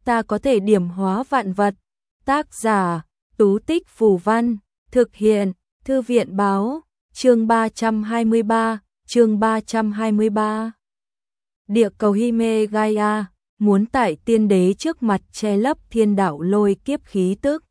ta có thể điểm hóa vạn vật. Tác giả, Tú Tích Phù Văn, thực hiện, Thư viện Báo, chương 323. Địa cầu Himalaya, muốn tại tiên đế trước mặt che lấp thiên đạo lôi kiếp khí tức.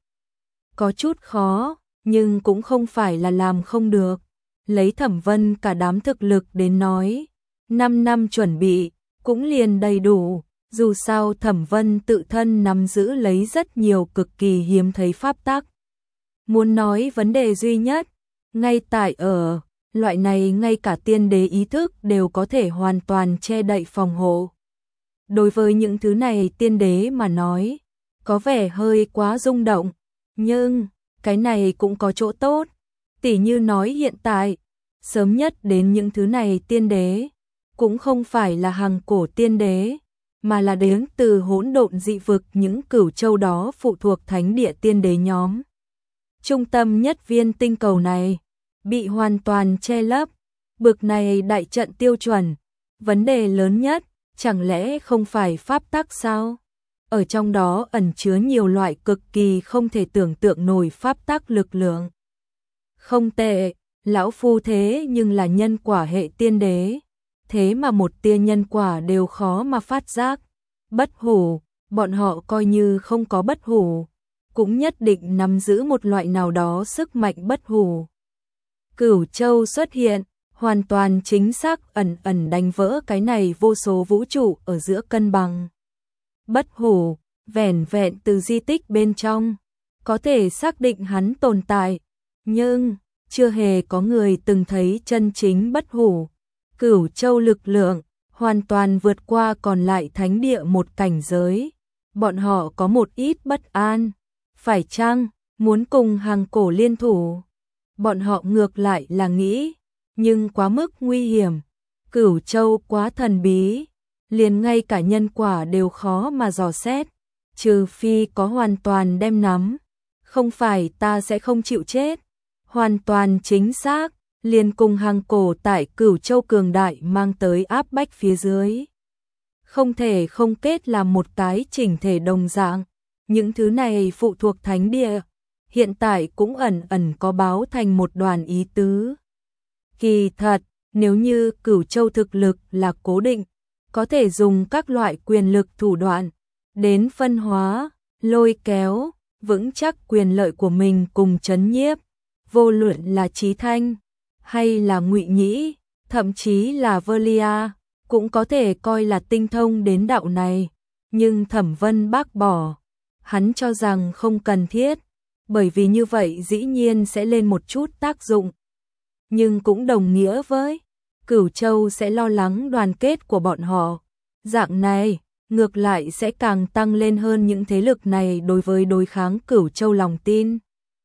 Có chút khó, nhưng cũng không phải là làm không được. Lấy Thẩm Vân cả đám thực lực đến nói, 5 năm chuẩn bị, cũng liền đầy đủ. Dù sao Thẩm Vân tự thân nắm giữ lấy rất nhiều cực kỳ hiếm thấy pháp tắc. Muốn nói vấn đề duy nhất, ngay tại ở, loại này ngay cả tiên đế ý thức đều có thể hoàn toàn che đậy phòng hộ. Đối với những thứ này tiên đế mà nói, có vẻ hơi quá rung động, nhưng cái này cũng có chỗ tốt. Tỉ như nói hiện tại, sớm nhất đến những thứ này tiên đế, cũng không phải là hàng cổ tiên đế, mà là đến từ hỗn độn dị vực những cửu châu đó phụ thuộc thánh địa tiên đế nhóm. Trung tâm nhất viên tinh cầu này, bị hoàn toàn che lấp, bực này đại trận tiêu chuẩn, vấn đề lớn nhất, chẳng lẽ không phải pháp tắc sao? Ở trong đó ẩn chứa nhiều loại cực kỳ không thể tưởng tượng nổi pháp tắc lực lượng. Không tệ, lão phu thế nhưng là nhân quả hệ tiên đế, thế mà một tia nhân quả đều khó mà phát giác. Bất hủ, bọn họ coi như không có bất hủ, cũng nhất định nắm giữ một loại nào đó sức mạnh bất hủ. Cửu châu xuất hiện, hoàn toàn chính xác ẩn ẩn đánh vỡ cái này vô số vũ trụ ở giữa cân bằng. Bất hủ, vẻn vẹn từ di tích bên trong, có thể xác định hắn tồn tại, nhưng chưa hề có người từng thấy chân chính bất hủ. Cửu châu lực lượng, hoàn toàn vượt qua còn lại thánh địa một cảnh giới. Bọn họ có một ít bất an. Phải chăng, muốn cùng hàng cổ liên thủ? Bọn họ ngược lại là nghĩ, nhưng quá mức nguy hiểm. Cửu châu quá thần bí, liền ngay cả nhân quả đều khó mà dò xét. Trừ phi có hoàn toàn đem nắm, không phải ta sẽ không chịu chết. Hoàn toàn chính xác, liền cùng hàng cổ tại Cửu châu cường đại mang tới áp bách phía dưới. Không thể không kết làm một cái chỉnh thể đồng dạng. Những thứ này phụ thuộc thánh địa, hiện tại cũng ẩn ẩn có báo thành một đoàn ý tứ. Kỳ thật, nếu như Cửu châu thực lực là cố định, có thể dùng các loại quyền lực thủ đoạn đến phân hóa, lôi kéo, vững chắc quyền lợi của mình cùng trấn nhiếp. Vô luận là Chí Thanh, hay là Ngụy Nhĩ, thậm chí là Velia, cũng có thể coi là tinh thông đến đạo này. Nhưng Thẩm Vân bác bỏ, hắn cho rằng không cần thiết, bởi vì như vậy dĩ nhiên sẽ lên một chút tác dụng. Nhưng cũng đồng nghĩa với Cửu châu sẽ lo lắng đoàn kết của bọn họ. Dạng này, ngược lại sẽ càng tăng lên hơn những thế lực này đối với đối kháng Cửu châu lòng tin.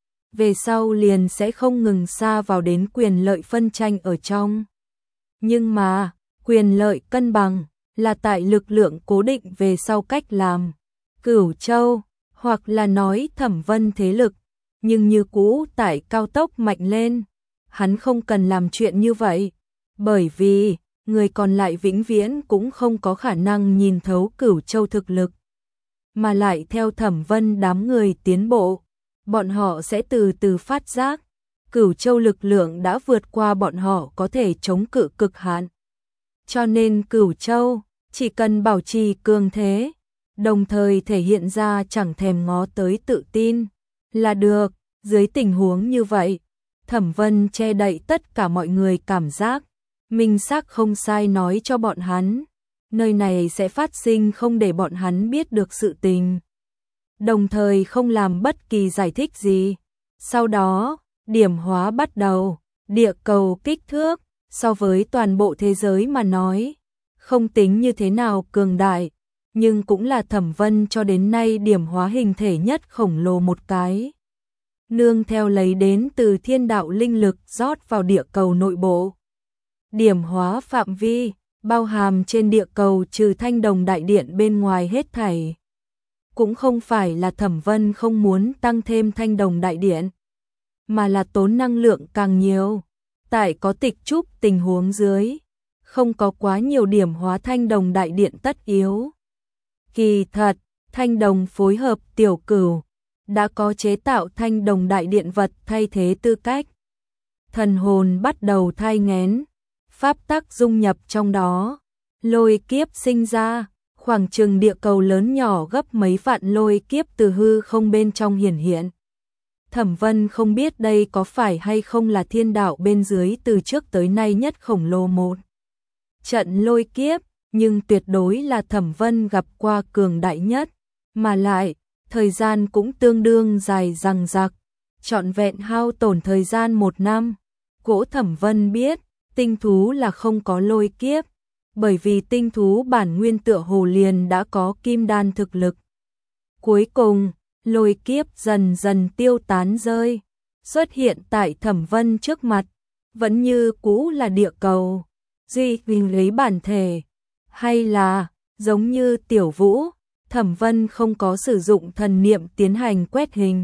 Về sau liền sẽ không ngừng xa vào đến quyền lợi phân tranh ở trong. Nhưng mà, quyền lợi cân bằng là tại lực lượng cố định về sau cách làm. Cửu châu, hoặc là nói Thẩm Vân thế lực, nhưng như cũ tại cao tốc mạnh lên. Hắn không cần làm chuyện như vậy, bởi vì người còn lại vĩnh viễn cũng không có khả năng nhìn thấu Cửu châu thực lực. Mà lại theo Thẩm Vân đám người tiến bộ, bọn họ sẽ từ từ phát giác, Cửu châu lực lượng đã vượt qua bọn họ có thể chống cự cực hạn. Cho nên Cửu châu chỉ cần bảo trì cường thế, đồng thời thể hiện ra chẳng thèm ngó tới tự tin là được. Dưới tình huống như vậy, Thẩm Vân che đậy tất cả mọi người cảm giác, minh xác không sai nói cho bọn hắn, nơi này sẽ phát sinh không để bọn hắn biết được sự tình. Đồng thời không làm bất kỳ giải thích gì. Sau đó, điểm hóa bắt đầu, địa cầu kích thước, so với toàn bộ thế giới mà nói, không tính như thế nào cường đại, nhưng cũng là Thẩm Vân cho đến nay điểm hóa hình thể nhất khổng lồ một cái. Nương theo lấy đến từ thiên đạo linh lực rót vào địa cầu nội bộ. Điểm hóa phạm vi, bao hàm trên địa cầu trừ Thanh Đồng Đại Điện bên ngoài hết thảy. Cũng không phải là Thẩm Vân không muốn tăng thêm Thanh Đồng Đại Điện, mà là tốn năng lượng càng nhiều. Tại có tịch trúc tình huống dưới, không có quá nhiều điểm hóa Thanh Đồng Đại Điện tất yếu. Kỳ thật, Thanh đồng phối hợp Tiểu Cửu, đã có chế tạo thanh đồng đại điện vật thay thế tư cách. Thần hồn bắt đầu thai nghén, pháp tắc dung nhập trong đó, lôi kiếp sinh ra, khoảng chừng địa cầu lớn nhỏ gấp mấy vạn lôi kiếp từ hư không bên trong hiển hiện. Thẩm Vân không biết đây có phải hay không là thiên đạo bên dưới từ trước tới nay nhất khổng lồ một trận lôi kiếp, nhưng tuyệt đối là Thẩm Vân gặp qua cường đại nhất, mà lại, thời gian cũng tương đương dài dằng dặc, trọn vẹn hao tổn thời gian 1 năm. Cỗ Thẩm Vân biết, tinh thú là không có lôi kiếp, bởi vì tinh thú bản nguyên tựa hồ liền đã có kim đan thực lực. Cuối cùng, lôi kiếp dần dần tiêu tán rơi, xuất hiện tại Thẩm Vân trước mặt, vẫn như cũ là địa cầu, duy mình lấy bản thể, hay là, giống như Tiểu Vũ, Thẩm Vân không có sử dụng thần niệm tiến hành quét hình,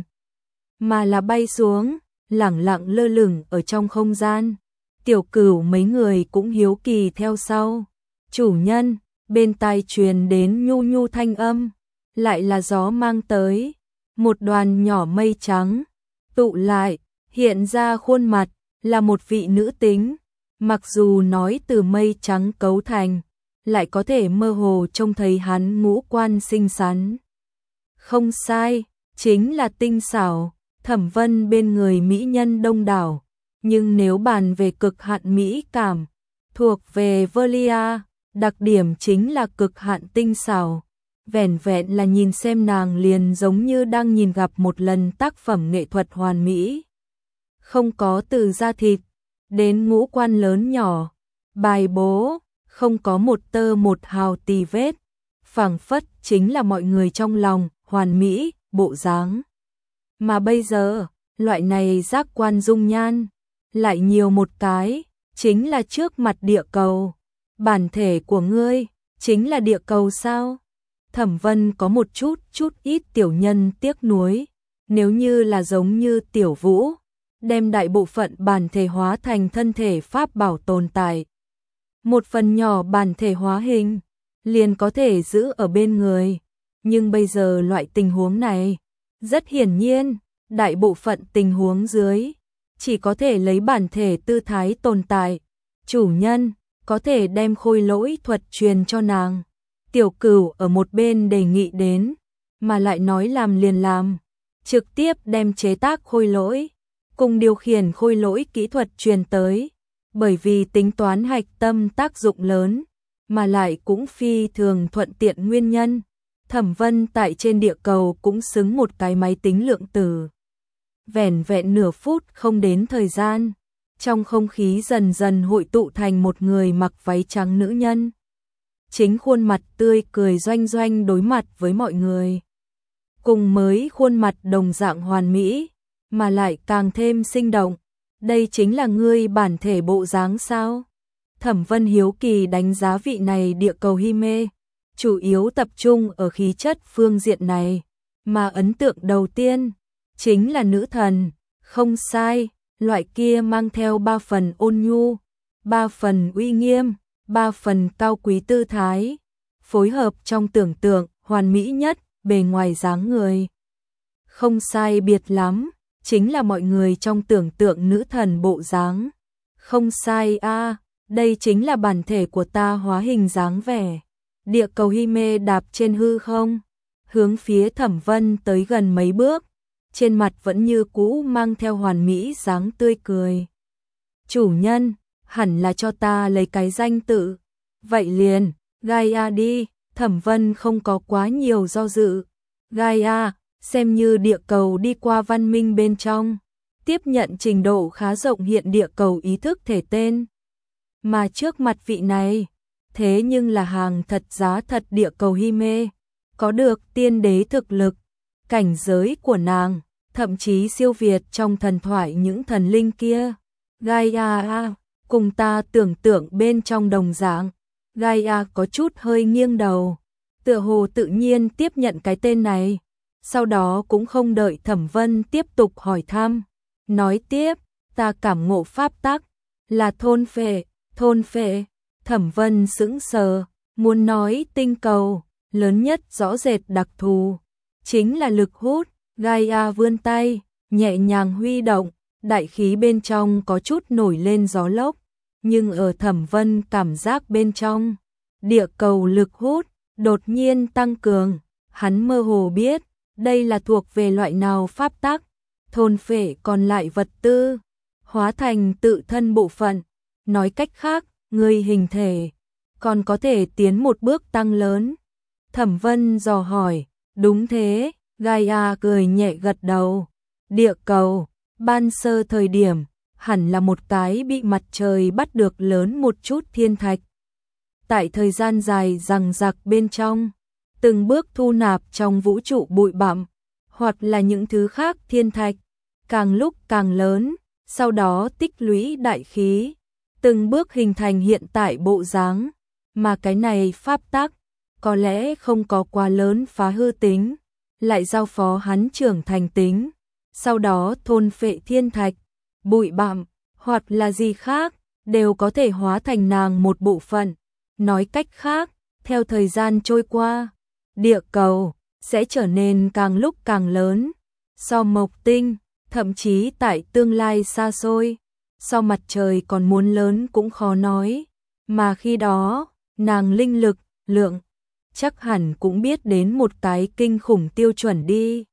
mà là bay xuống, lẳng lặng lơ lửng ở trong không gian. Tiểu Cửu mấy người cũng hiếu kỳ theo sau. Chủ nhân, bên tai truyền đến nhu nhu thanh âm, lại là gió mang tới, một đoàn nhỏ mây trắng, tụ lại, hiện ra khuôn mặt, là một vị nữ tính, mặc dù nói từ mây trắng cấu thành, lại có thể mơ hồ trông thấy hắn ngũ quan xinh xắn. Không sai, chính là tinh xảo, Thẩm Vân bên người mỹ nhân đông đảo, nhưng nếu bàn về cực hạn mỹ cảm, thuộc về Velia, đặc điểm chính là cực hạn tinh xảo. Vẻn vẹn là nhìn xem nàng liền giống như đang nhìn gặp một lần tác phẩm nghệ thuật hoàn mỹ. Không có từ da thịt, đến ngũ quan lớn nhỏ, bài bố, không có một tơ một hào tì vết, phảng phất chính là mọi người trong lòng, hoàn mỹ, bộ dáng. Mà bây giờ, loại này giác quan dung nhan, lại nhiều một cái, chính là trước mặt địa cầu. Bản thể của ngươi, chính là địa cầu sao? Thẩm Vân có một chút ít tiểu nhân tiếc nuối, nếu như là giống như Tiểu Vũ, đem đại bộ phận bản thể hóa thành thân thể pháp bảo tồn tại. Một phần nhỏ bản thể hóa hình, liền có thể giữ ở bên người, nhưng bây giờ loại tình huống này, rất hiển nhiên, đại bộ phận tình huống dưới, chỉ có thể lấy bản thể tư thái tồn tại. Chủ nhân, có thể đem khôi lỗi thuật truyền cho nàng. Tiểu Cửu ở một bên đề nghị đến, mà lại nói làm liền làm, trực tiếp đem chế tác khôi lỗi, cùng điều khiển khôi lỗi kỹ thuật truyền tới, bởi vì tính toán hạch tâm tác dụng lớn, mà lại cũng phi thường thuận tiện nguyên nhân. Thẩm Vân tại trên địa cầu cũng xứng một cái máy tính lượng tử. Vẻn vẹn nửa phút không đến thời gian, trong không khí dần dần hội tụ thành một người mặc váy trắng nữ nhân. Chính khuôn mặt tươi cười doanh doanh đối mặt với mọi người. Cùng mới khuôn mặt đồng dạng hoàn mỹ, mà lại càng thêm sinh động. Đây chính là ngươi bản thể bộ dáng sao? Thẩm Vân hiếu kỳ đánh giá vị này địa cầu Hime, chủ yếu tập trung ở khí chất phương diện này, mà ấn tượng đầu tiên chính là nữ thần, không sai, loại kia mang theo 3 phần ôn nhu, 3 phần uy nghiêm, 3 phần cao quý tư thái, phối hợp trong tưởng tượng, hoàn mỹ nhất, bề ngoài dáng người. Không sai biệt lắm, chính là mọi người trong tưởng tượng nữ thần bộ dáng. Không sai a, đây chính là bản thể của ta hóa hình dáng vẻ. Địa cầu Hime đạp trên hư không, hướng phía Thẩm Vân tới gần mấy bước, trên mặt vẫn như cũ mang theo hoàn mỹ dáng tươi cười. Chủ nhân, hẳn là cho ta lấy cái danh tự. Vậy liền, Gaia đi. Thẩm Vân không có quá nhiều do dự. Gaia, xem như địa cầu đi qua văn minh bên trong, tiếp nhận trình độ khá rộng hiện địa cầu ý thức thể tên. Mà trước mặt vị này, thế nhưng là hàng thật giá thật địa cầu Hime, có được tiên đế thực lực, cảnh giới của nàng, thậm chí siêu việt trong thần thoại những thần linh kia. Gaia, cùng ta tưởng tượng bên trong đồng dạng. Gaia có chút hơi nghiêng đầu, tựa hồ tự nhiên tiếp nhận cái tên này, sau đó cũng không đợi Thẩm Vân tiếp tục hỏi thăm, nói tiếp, ta cảm ngộ pháp tắc, là thôn phệ. Thẩm Vân sững sờ, muốn nói tinh cầu, lớn nhất rõ rệt đặc thù, chính là lực hút. Gaia vươn tay, nhẹ nhàng huy động, đại khí bên trong có chút nổi lên gió lốc, nhưng ở Thẩm Vân cảm giác bên trong, địa cầu lực hút đột nhiên tăng cường, hắn mơ hồ biết, đây là thuộc về loại nào pháp tắc, thôn phệ còn lại vật tư, hóa thành tự thân bộ phận, nói cách khác, người hình thể còn có thể tiến một bước tăng lớn. Thẩm Vân dò hỏi, đúng thế, Gaia cười nhẹ gật đầu. Địa cầu, ban sơ thời điểm, hẳn là một cái bị mặt trời bắt được lớn một chút thiên thạch. Tại thời gian dài rằng rặc bên trong, từng bước thu nạp trong vũ trụ bụi bặm, hoặc là những thứ khác thiên thạch, càng lúc càng lớn, sau đó tích lũy đại khí, từng bước hình thành hiện tại bộ dáng, mà cái này pháp tắc, có lẽ không có quá lớn phá hư tính, lại giao phó hắn trưởng thành tính, sau đó thôn phệ thiên thạch, bụi bặm, hoặc là gì khác, đều có thể hóa thành nàng một bộ phận. Nói cách khác, theo thời gian trôi qua, địa cầu sẽ trở nên càng lúc càng lớn, so mộc tinh, thậm chí tại tương lai xa xôi, so mặt trời còn muốn lớn cũng khó nói, mà khi đó, nàng linh lực, lượng, chắc hẳn cũng biết đến một cái kinh khủng tiêu chuẩn đi.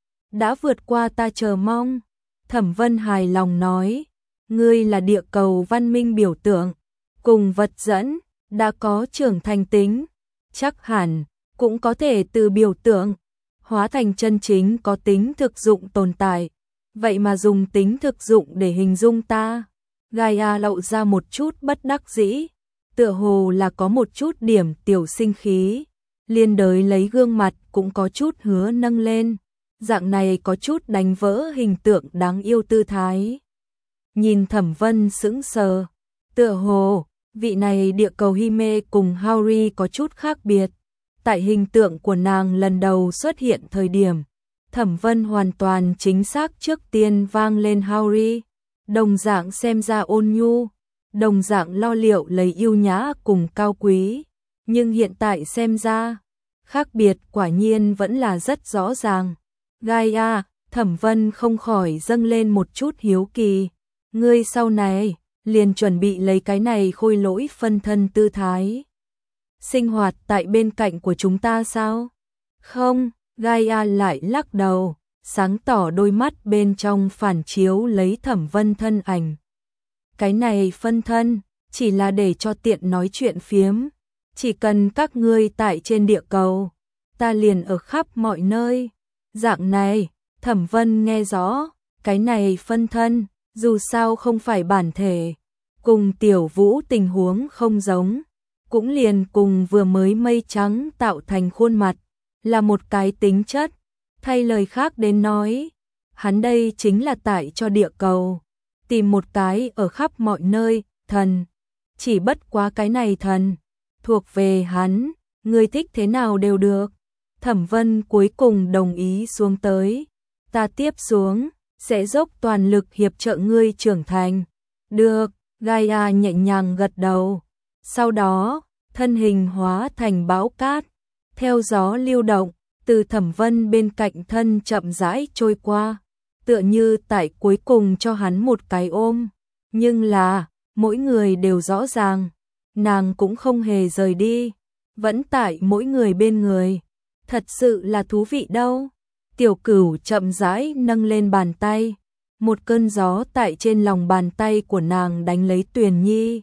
Đã vượt qua ta chờ mong, Thẩm Vân hài lòng nói, ngươi là địa cầu văn minh biểu tượng, cùng vật dẫn, đã có trưởng thành tính, chắc hẳn, cũng có thể từ biểu tượng, hóa thành chân chính có tính thực dụng tồn tại, vậy mà dùng tính thực dụng để hình dung ta. Gaia lộ ra một chút bất đắc dĩ, tựa hồ là có một chút điểm tiểu sinh khí, liên đới lấy gương mặt cũng có chút hứa nâng lên, dạng này có chút đánh vỡ hình tượng đáng yêu tư thái. Nhìn Thẩm Vân sững sờ, tựa hồ, vị này địa cầu Hime cùng Haori có chút khác biệt. Tại hình tượng của nàng lần đầu xuất hiện thời điểm, Thẩm Vân hoàn toàn chính xác trước tiên vang lên Haori, đồng dạng xem ra ôn nhu, đồng dạng lo liệu lấy yêu nhã cùng cao quý, nhưng hiện tại xem ra, khác biệt quả nhiên vẫn là rất rõ ràng. Gaia, Thẩm Vân không khỏi dâng lên một chút hiếu kỳ, ngươi sau này liền chuẩn bị lấy cái này khôi lỗi phân thân tư thái sinh hoạt tại bên cạnh của chúng ta sao? Không, Gaia lại lắc đầu, sáng tỏ đôi mắt bên trong phản chiếu lấy Thẩm Vân thân ảnh. Cái này phân thân, chỉ là để cho tiện nói chuyện phiếm, chỉ cần các ngươi tại trên địa cầu, ta liền ở khắp mọi nơi. Dạng này, Thẩm Vân nghe rõ, cái này phân thân, dù sao không phải bản thể, cùng Tiểu Vũ tình huống không giống, cũng liền cùng vừa mới mây trắng tạo thành khuôn mặt, là một cái tính chất. Thay lời khác đến nói, hắn đây chính là tại cho địa cầu tìm một cái ở khắp mọi nơi thần, chỉ bất quá cái này thần thuộc về hắn, ngươi thích thế nào đều được. Thẩm Vân cuối cùng đồng ý xuống tới, ta tiếp xuống sẽ dốc toàn lực hiệp trợ ngươi trưởng thành. Được, Gaia nhẹ nhàng gật đầu. Sau đó, thân hình hóa thành bão cát, theo gió lưu động, từ Thẩm Vân bên cạnh thân chậm rãi trôi qua, tựa như tại cuối cùng cho hắn một cái ôm. Nhưng là, mỗi người đều rõ ràng, nàng cũng không hề rời đi, vẫn tại mỗi người bên người. Thật sự là thú vị đâu. Tiểu Cửu chậm rãi nâng lên bàn tay, một cơn gió tại trên lòng bàn tay của nàng đánh lấy Tuyền Nhi.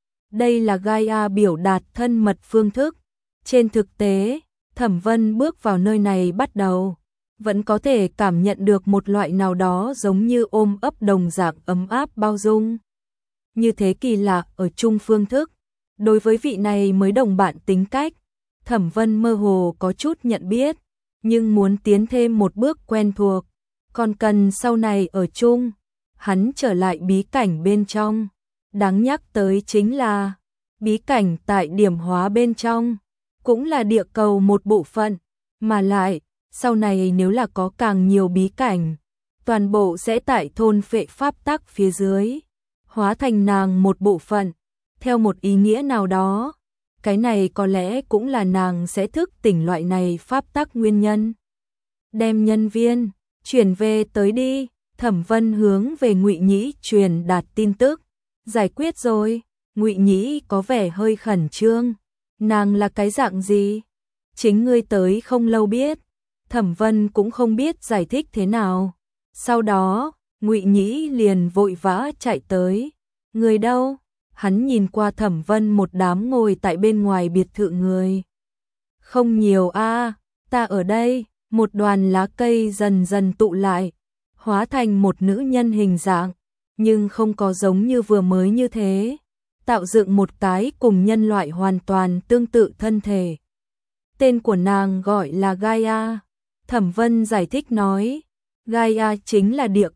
Đây là Gaia biểu đạt thân mật phương thức. Trên thực tế, Thẩm Vân bước vào nơi này bắt đầu, vẫn có thể cảm nhận được một loại nào đó giống như ôm ấp đồng dạng ấm áp bao dung. Như thế kỳ lạ ở chung phương thức. Đối với vị này mới đồng bạn tính cách, Thẩm Vân mơ hồ có chút nhận biết, nhưng muốn tiến thêm một bước quen thuộc, còn cần sau này ở chung. Hắn trở lại bí cảnh bên trong. Đáng nhắc tới chính là, bí cảnh tại điểm hóa bên trong, cũng là địa cầu một bộ phận, mà lại, sau này nếu là có càng nhiều bí cảnh, toàn bộ sẽ tại thôn phệ pháp tắc phía dưới, hóa thành nàng một bộ phận. Theo một ý nghĩa nào đó, cái này có lẽ cũng là nàng sẽ thức tỉnh loại này pháp tắc nguyên nhân. Đem nhân viên chuyển về tới đi. Thẩm Vân hướng về Ngụy Nhĩ truyền đạt tin tức. Giải quyết rồi. Ngụy Nhĩ có vẻ hơi khẩn trương. Nàng là cái dạng gì? Chính ngươi tới không lâu biết. Thẩm Vân cũng không biết giải thích thế nào. Sau đó, Ngụy Nhĩ liền vội vã chạy tới. Người đâu? Hắn nhìn qua Thẩm Vân một đám ngồi tại bên ngoài biệt thự người. Không nhiều a, ta ở đây. Một đoàn lá cây dần dần tụ lại, hóa thành một nữ nhân hình dạng, nhưng không có giống như vừa mới như thế, tạo dựng một cái cùng nhân loại hoàn toàn tương tự thân thể. Tên của nàng gọi là Gaia. Thẩm Vân giải thích nói, Gaia chính là địa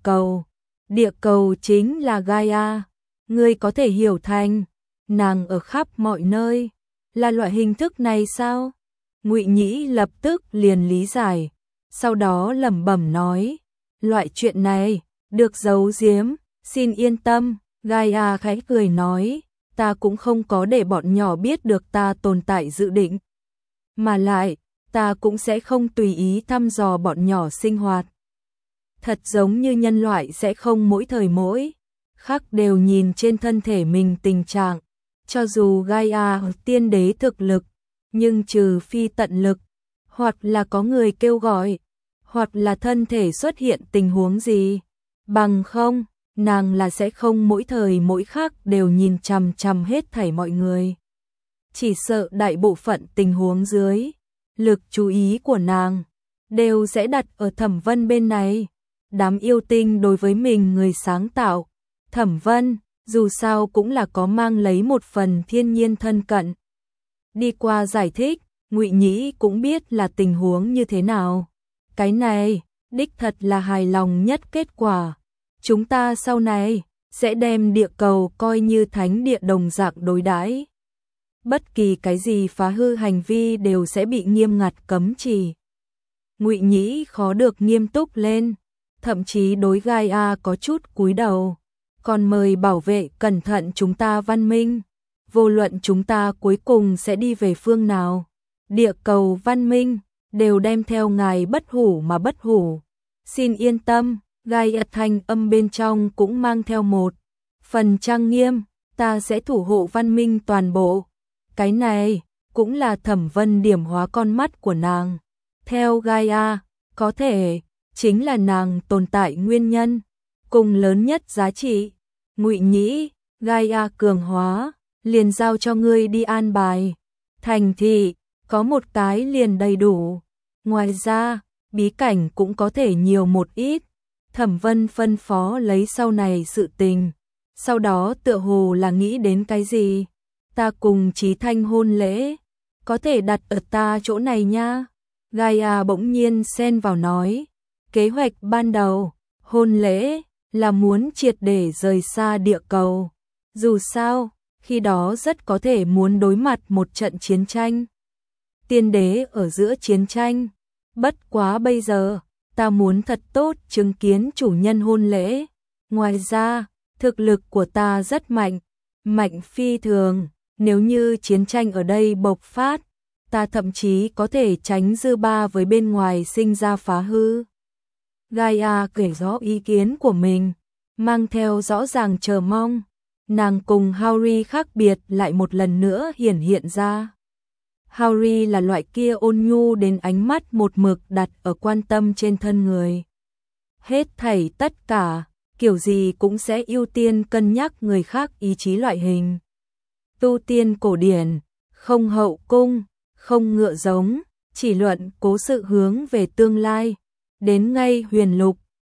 cầu chính là Gaia. Ngươi có thể hiểu thành, nàng ở khắp mọi nơi, là loại hình thức này sao? Ngụy Nhĩ lập tức liền lý giải, sau đó lẩm bẩm nói, loại chuyện này, được giấu giếm, xin yên tâm. Gaia khẽ cười nói, ta cũng không có để bọn nhỏ biết được ta tồn tại dự định. Mà lại, ta cũng sẽ không tùy ý thăm dò bọn nhỏ sinh hoạt. Thật giống như nhân loại sẽ không mỗi thời mỗi khắc đều nhìn trên thân thể mình tình trạng. Cho dù Gaia tiên đế thực lực, nhưng trừ phi tận lực, hoặc là có người kêu gọi, hoặc là thân thể xuất hiện tình huống gì, bằng không, nàng là sẽ không mỗi thời mỗi khắc đều nhìn chằm chằm hết thảy mọi người. Chỉ sợ đại bộ phận tình huống dưới, lực chú ý của nàng đều sẽ đặt ở Thẩm Vân bên này. Đám yêu tinh đối với mình người sáng tạo, Thẩm Vân, dù sao cũng là có mang lấy một phần thiên nhiên thân cận. Đi qua giải thích, Ngụy Nhĩ cũng biết là tình huống như thế nào. Cái này, đích thật là hài lòng nhất kết quả. Chúng ta sau này sẽ đem địa cầu coi như thánh địa đồng dạng đối đãi. Bất kỳ cái gì phá hư hành vi đều sẽ bị nghiêm ngặt cấm chỉ. Ngụy Nhĩ khó được nghiêm túc lên, thậm chí đối Gaia có chút cúi đầu, còn mời bảo vệ cẩn thận chúng ta văn minh. Vô luận chúng ta cuối cùng sẽ đi về phương nào, địa cầu văn minh đều đem theo ngài bất hủ mà bất hủ. Xin yên tâm, Gaia thanh âm bên trong cũng mang theo một phần trang nghiêm, ta sẽ thủ hộ văn minh toàn bộ. Cái này cũng là Thẩm Vân điểm hóa con mắt của nàng. Theo Gaia, có thể chính là nàng tồn tại nguyên nhân cùng lớn nhất giá trị. Ngụy Nhĩ, Gaia cường hóa, liền giao cho ngươi đi an bài. Thành thị, có một cái liền đầy đủ. Ngoài ra, bí cảnh cũng có thể nhiều một ít. Thẩm Vân phân phó lấy sau này sự tình. Sau đó tựa hồ là nghĩ đến cái gì. Ta cùng Chí Thanh hôn lễ, có thể đặt ở ta chỗ này nha. Gaia bỗng nhiên xen vào nói. Kế hoạch ban đầu, hôn lễ, là muốn triệt để rời xa địa cầu. Dù sao, khi đó rất có thể muốn đối mặt một trận chiến tranh. Tiên đế ở giữa chiến tranh. Bất quá bây giờ, ta muốn thật tốt chứng kiến chủ nhân hôn lễ. Ngoài ra, thực lực của ta rất mạnh, mạnh phi thường. Nếu như chiến tranh ở đây bộc phát, ta thậm chí có thể tránh dư ba với bên ngoài sinh ra phá hư. Gaia kể rõ ý kiến của mình, mang theo rõ ràng chờ mong. Nàng cùng Haori khác biệt lại một lần nữa hiển hiện ra. Haori là loại kia ôn nhu đến ánh mắt một mực đặt ở quan tâm trên thân người. Hết thảy tất cả, kiểu gì cũng sẽ ưu tiên cân nhắc người khác ý chí loại hình. Tu tiên cổ điển, không hậu cung, không ngựa giống, chỉ luận cố sự hướng về tương lai. Đến ngay huyền lục,